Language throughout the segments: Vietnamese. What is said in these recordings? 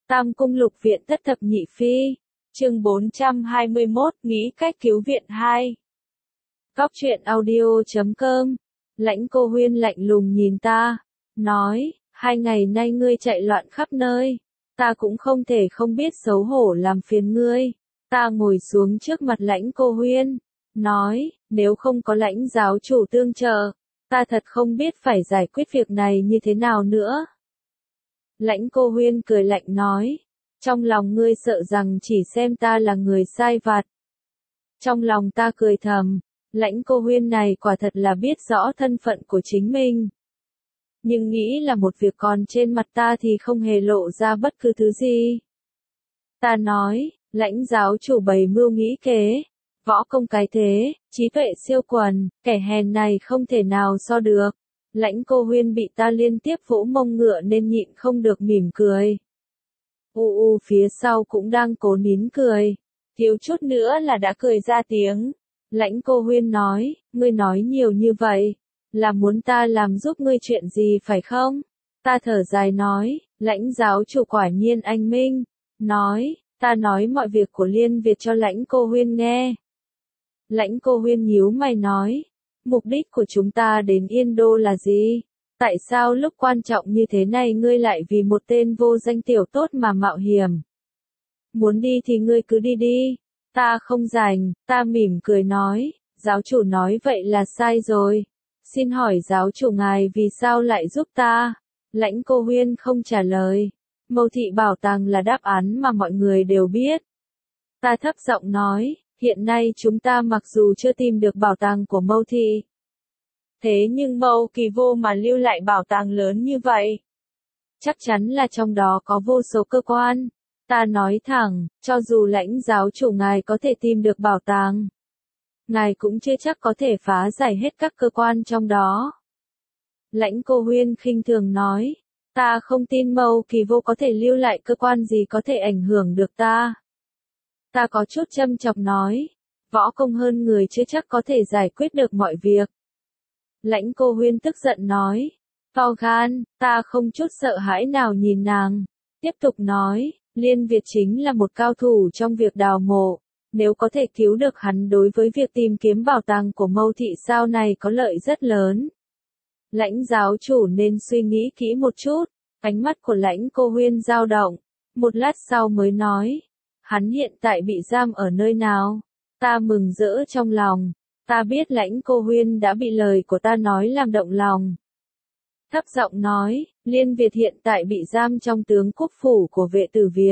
Tam Cung Lục Viện Thất Thập Nhị Phi. Chương 421, nghĩ cách cứu viện 2. Góc truyện audio.com. Lãnh Cô Huyên lạnh lùng nhìn ta, nói, 2 ngày nay ngươi chạy loạn khắp nơi, ta cũng không thể không biết xấu hổ làm phiền ngươi. Ta ngồi xuống trước mặt Lãnh Cô Huyên, nói, nếu không có Lãnh giáo chủ tương trợ, ta thật không biết phải giải quyết việc này như thế nào nữa. Lãnh Cô Huyên cười lạnh nói, trong lòng ngươi sợ rằng chỉ xem ta là người sai vặt. Trong lòng ta cười thầm, Lãnh Cô Huyên này quả thật là biết rõ thân phận của chính mình. Nhưng nghĩ là một việc còn trên mặt ta thì không hề lộ ra bất cứ thứ gì. Ta nói, Lãnh giáo chủ bày mưu nghĩ kế, võ công cái thế, trí tuệ siêu quần, kẻ hèn này không thể nào so được. Lãnh Cô Huyên bị ta liên tiếp vỗ mông ngựa nên nhịn không được mỉm cười. Phía sau cũng đang cố nín cười, thiếu chút nữa là đã cười ra tiếng. Lãnh Cô Huyên nói, ngươi nói nhiều như vậy, là muốn ta làm giúp ngươi chuyện gì phải không? Ta thở dài nói, Lãnh giáo chủ quả nhiên anh minh. Nói, ta nói mọi việc của Liên Việt cho Lãnh Cô Huyên nghe. Lãnh Cô Huyên nhíu mày nói, mục đích của chúng ta đến Yên Đô là gì? Tại sao lúc quan trọng như thế này ngươi lại vì một tên vô danh tiểu tốt mà mạo hiểm? Muốn đi thì ngươi cứ đi đi, ta không rảnh. Ta mỉm cười nói, giáo chủ nói vậy là sai rồi. Xin hỏi giáo chủ ngài vì sao lại giúp ta? Lãnh Cô Huyên không trả lời. Mâu Thị Bảo Tàng là đáp án mà mọi người đều biết. Ta thấp giọng nói, hiện nay chúng ta mặc dù chưa tìm được bảo tàng của Mâu Thị, thế nhưng Mâu Kỳ Vô mà lưu lại bảo tàng lớn như vậy, chắc chắn là trong đó có vô số cơ quan. Ta nói thẳng, cho dù Lãnh giáo chủ ngài có thể tìm được bảo tàng, ngài cũng chưa chắc có thể phá giải hết các cơ quan trong đó. Lãnh Cô Huyên khinh thường nói, ta không tin Mâu Kỳ Vô có thể lưu lại cơ quan gì có thể ảnh hưởng được ta. Ta có chút châm chọc nói, võ công hơn người chưa chắc có thể giải quyết được mọi việc. Lãnh Cô Huyên tức giận nói, to gan. Ta không chút sợ hãi nào nhìn nàng, tiếp tục nói, Liên Việt chính là một cao thủ trong việc đào mộ, nếu có thể cứu được hắn đối với việc tìm kiếm bảo tàng của Mâu Thị sau này có lợi rất lớn. Lãnh giáo chủ nên suy nghĩ kỹ một chút. Ánh mắt của Lãnh Cô Huyên dao động, một lát sau mới nói, hắn hiện tại bị giam ở nơi nào? Ta mừng rỡ trong lòng, ta biết Lãnh Cô Huyên đã bị lời của ta nói làm động lòng. Thấp giọng nói, Liên Việt hiện tại bị giam trong tướng quốc phủ của vệ tử Việt.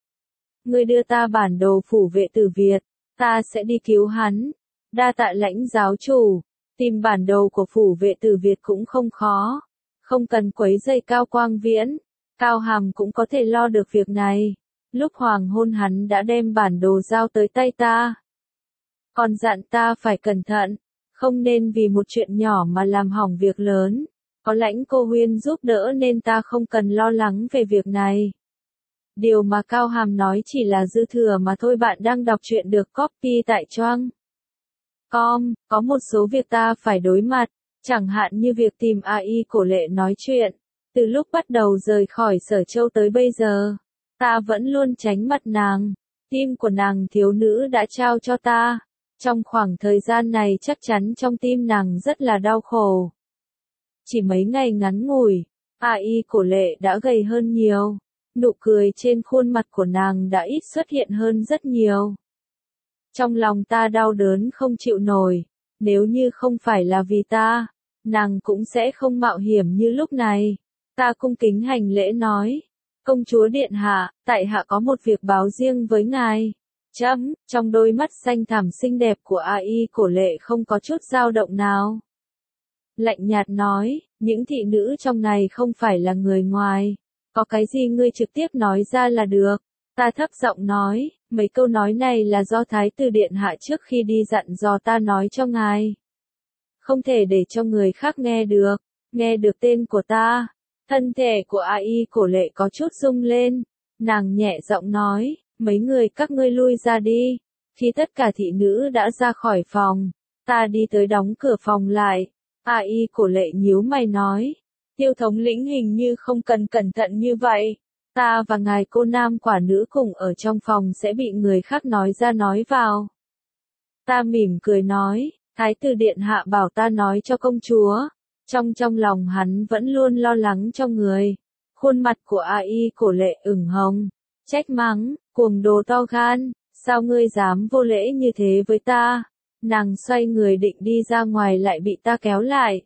Ngươi đưa ta bản đồ phủ vệ tử Việt, ta sẽ đi cứu hắn. Đa tạ Lãnh giáo chủ, tìm bản đồ của phủ vệ tử Việt cũng không khó, không cần quấy rầy Cao Quang Viễn, Cao Hàm cũng có thể lo được việc này. Lúc hoàng hôn hắn đã đem bản đồ giao tới tay ta, còn dặn ta phải cẩn thận, không nên vì một chuyện nhỏ mà làm hỏng việc lớn. Có Lãnh Cô Huyên giúp đỡ nên ta không cần lo lắng về việc này. Điều mà Cao Hàm nói chỉ là dư thừa mà thôi. Bạn đang đọc truyện được copy tại Choang.com, có một số việc ta phải đối mặt, chẳng hạn như việc tìm AI Cổ Lệ nói chuyện. Từ lúc bắt đầu rời khỏi Sở Châu tới bây giờ, ta vẫn luôn tránh mặt nàng. Tim của nàng thiếu nữ đã trao cho ta. Trong khoảng thời gian này chắc chắn trong tim nàng rất là đau khổ. Chỉ mấy ngày ngắn ngủi, AI Cổ Lệ đã gầy hơn nhiều. Nụ cười trên khuôn mặt của nàng đã ít xuất hiện hơn rất nhiều. Trong lòng ta đau đớn không chịu nổi. Nếu như không phải là vì ta, nàng cũng sẽ không mạo hiểm như lúc này. Ta cung kính hành lễ nói, công chúa điện hạ, tại hạ có một việc báo riêng với ngài. Trong đôi mắt xanh thẳm xinh đẹp của AI Cổ Lệ không có chút dao động nào. Lạnh nhạt nói, những thị nữ trong này không phải là người ngoài. Có cái gì ngươi trực tiếp nói ra là được. Ta thấp giọng nói, mấy câu nói này là do Thái tử điện hạ trước khi đi dặn dò ta nói cho ngài. Không thể để cho người khác nghe được. Nghe được tên của ta, thân thể của AI Cổ Lệ có chút rung lên. Nàng nhẹ giọng nói, mấy người các ngươi lui ra đi. Khi tất cả thị nữ đã ra khỏi phòng, ta đi tới đóng cửa phòng lại. AI Cổ Lệ nhíu mày nói, Tiêu thống lĩnh hình như không cần cẩn thận như vậy. Ta và ngài cô nam quả nữ cùng ở trong phòng sẽ bị người khác nói ra nói vào. Ta mỉm cười nói, Thái tử điện hạ bảo ta nói cho công chúa. Trong lòng hắn vẫn luôn lo lắng cho người. Khuôn mặt của A.I. Cổ Lệ ửng hồng, trách mắng, cuồng đồ to gan, sao ngươi dám vô lễ như thế với ta? Nàng xoay người định đi ra ngoài lại bị ta kéo lại.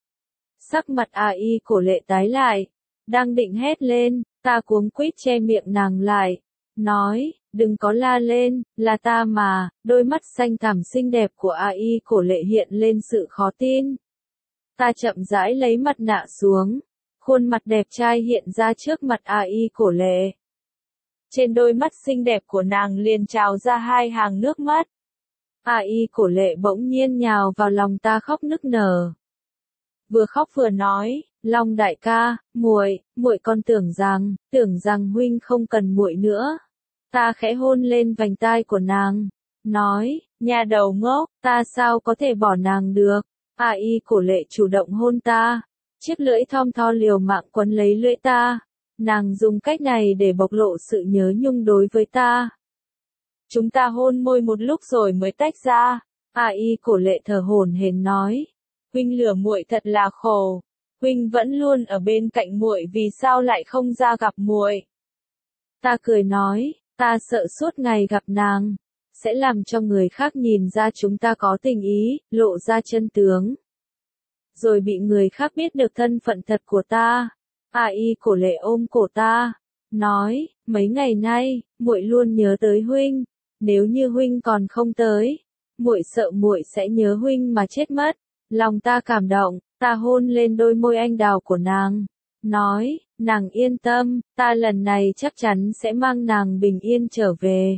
Sắc mặt A.I. Cổ Lệ tái lại, đang định hét lên, ta cuống quýt che miệng nàng lại, nói, đừng có la lên, là ta mà. Đôi mắt xanh thẳm xinh đẹp của A.I. Cổ Lệ hiện lên sự khó tin. Ta chậm rãi lấy mặt nạ xuống, khuôn mặt đẹp trai hiện ra trước mặt A.I. Cổ Lệ. Trên đôi mắt xinh đẹp của nàng liền trào ra hai hàng nước mắt. A.I. Cổ Lệ bỗng nhiên nhào vào lòng ta khóc nức nở. Vừa khóc vừa nói, Long đại ca, muội còn tưởng rằng huynh không cần muội nữa. Ta khẽ hôn lên vành tai của nàng, nói, nhà đầu ngốc, ta sao có thể bỏ nàng được. A.I. Cổ Lệ chủ động hôn ta, chiếc lưỡi thon tho liều mạng quấn lấy lưỡi ta. Nàng dùng cách này để bộc lộ sự nhớ nhung đối với ta. Chúng ta hôn môi một lúc rồi mới tách ra. A.I. Cổ Lệ thở hổn hển nói, huynh lừa muội thật là khổ. Huynh vẫn luôn ở bên cạnh muội, vì sao lại không ra gặp muội? Ta cười nói, ta sợ suốt ngày gặp nàng sẽ làm cho người khác nhìn ra chúng ta có tình ý, lộ ra chân tướng. Rồi bị người khác biết được thân phận thật của ta. A.I. Cổ Lệ ôm cổ ta, nói, mấy ngày nay, muội luôn nhớ tới huynh. Nếu như huynh còn không tới, muội sợ muội sẽ nhớ huynh mà chết mất. Lòng ta cảm động, ta hôn lên đôi môi anh đào của nàng, nói, nàng yên tâm, ta lần này chắc chắn sẽ mang nàng bình yên trở về.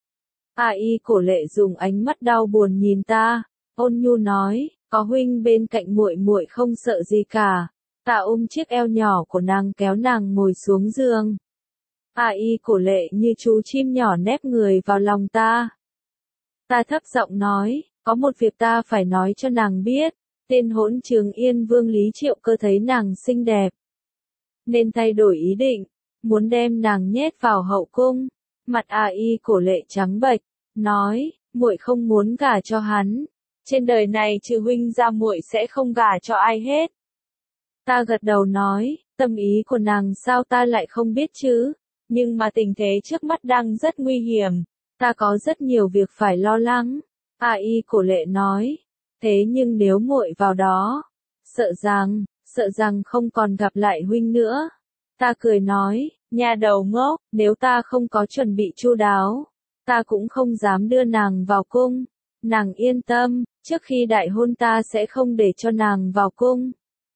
A.I. Cổ Lệ dùng ánh mắt đau buồn nhìn ta, ôn nhu nói, có huynh bên cạnh muội không sợ gì cả. Ta ôm chiếc eo nhỏ của nàng kéo nàng ngồi xuống giường. A.I. Cổ Lệ như chú chim nhỏ nép người vào lòng ta. Ta thấp giọng nói, có một việc ta phải nói cho nàng biết. Tên hỗn Trường Yên Vương Lý Triệu Cơ thấy nàng xinh đẹp, nên thay đổi ý định, muốn đem nàng nhét vào hậu cung. Mặt A.I. Cổ Lệ trắng bệch, nói, muội không muốn gả cho hắn. Trên đời này trừ huynh ra muội sẽ không gả cho ai hết. Ta gật đầu nói, tâm ý của nàng sao ta lại không biết chứ, nhưng mà tình thế trước mắt đang rất nguy hiểm, ta có rất nhiều việc phải lo lắng. A.I. Cổ Lệ nói, thế nhưng nếu muội vào đó, sợ rằng không còn gặp lại huynh nữa. Ta cười nói, nhà đầu ngốc, nếu ta không có chuẩn bị chu đáo, ta cũng không dám đưa nàng vào cung. Nàng yên tâm, trước khi đại hôn ta sẽ không để cho nàng vào cung.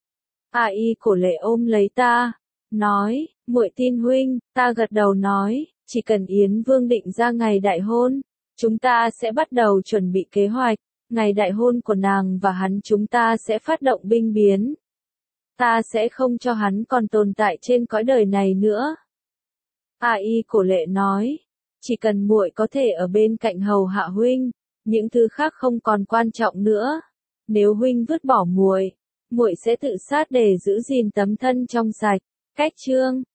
A.I. Cổ Lệ ôm lấy ta, nói, muội tin huynh. Ta gật đầu nói, chỉ cần Yến Vương định ra ngày đại hôn, chúng ta sẽ bắt đầu chuẩn bị kế hoạch. Ngày đại hôn của nàng và hắn chúng ta sẽ phát động binh biến. Ta sẽ không cho hắn còn tồn tại trên cõi đời này nữa. A.I. Cổ Lệ nói, chỉ cần muội có thể ở bên cạnh hầu hạ huynh, những thứ khác không còn quan trọng nữa. Nếu huynh vứt bỏ muội sẽ tự sát để giữ gìn tấm thân trong sạch. Cách chương